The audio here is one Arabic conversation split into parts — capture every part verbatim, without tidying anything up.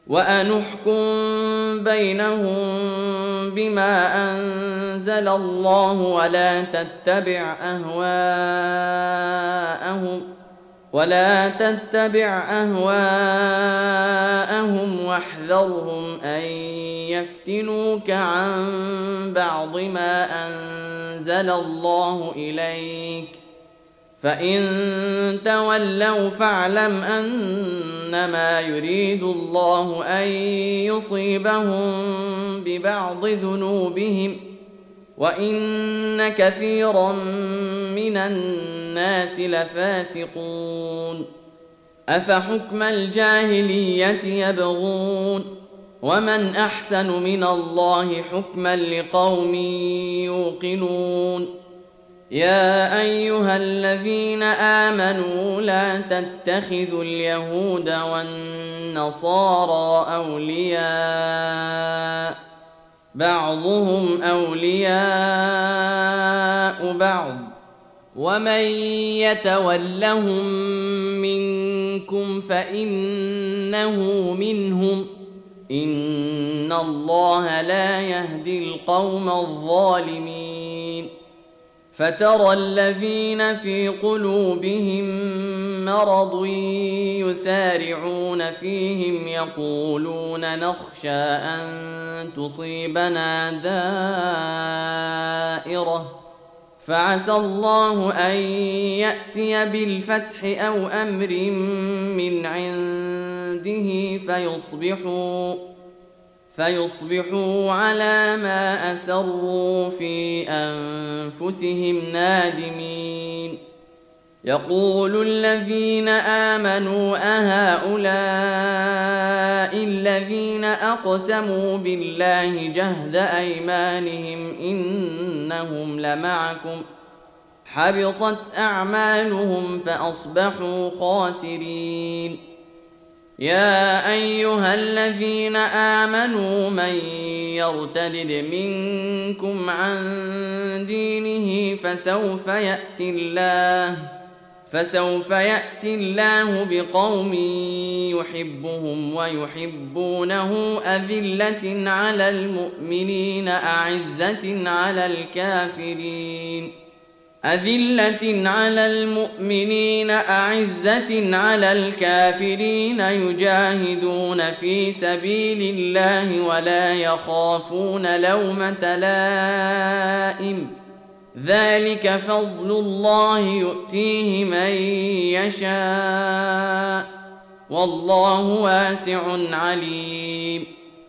وأن احكم بينهم بما أنزل الله ولا تتبع أهواءهم ولا تتبع أهواءهم واحذرهم أن يفتنوك عن بعض ما أنزل الله إليك فإن تولوا فاعلم أنما يريد الله أن يصيبهم ببعض ذنوبهم وإن كثيرا من الناس لفاسقون. أفحكم الجاهلية يبغون ومن أحسن من الله حكما لقوم يوقنون. يا أيها الذين آمنوا لا تتخذوا اليهود والنصارى أولياء بعضهم أولياء بعض ومن يتولهم منكم فإنه منهم إن الله لا يهدي القوم الظالمين. فترى الذين في قلوبهم مرض يسارعون فيهم يقولون نخشى أن تصيبنا دائرة فعسى الله أن يأتي بالفتح أو أمر من عنده فيصبحوا فيصبحوا على ما أسروا في أنفسهم نادمين. يقول الذين آمنوا أهؤلاء الذين أقسموا بالله جهد أيمانهم إنهم لمعكم حبطت أعمالهم فأصبحوا خاسرين. يا أيها الذين آمنوا من يرتد منكم عن دينه فسوف يأتي الله فسوف يأتي الله بقوم يحبهم ويحبونه أذلة على المؤمنين أعزة على الكافرين أذلة على المؤمنين أعزة على الكافرين يجاهدون في سبيل الله ولا يخافون لومة لائم ذلك فضل الله يؤتيه من يشاء والله واسع عليم.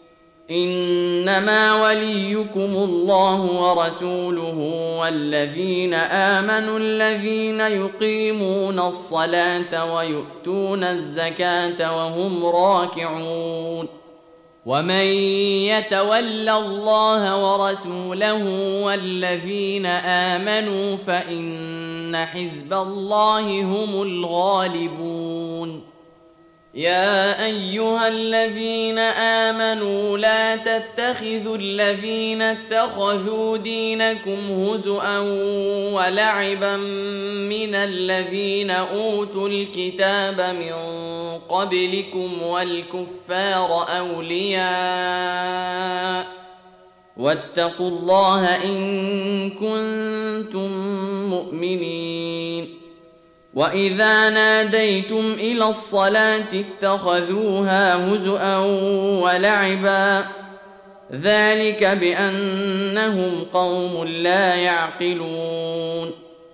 إنما وليكم الله ورسوله والذين آمنوا الذين يقيمون الصلاة ويؤتون الزكاة وهم راكعون. ومن يتول الله ورسوله والذين آمنوا فإن حزب الله هم الغالبون. يا أيها الذين آمنوا لا تتخذوا الذين اتخذوا دينكم هزؤا ولعبا من الذين أوتوا الكتاب من قبلكم والكفار أولياء واتقوا الله إن كنتم مؤمنين. وإذا ناديتم إلى الصلاة اتخذوها هزؤا ولعبا ذلك بأنهم قوم لا يعقلون.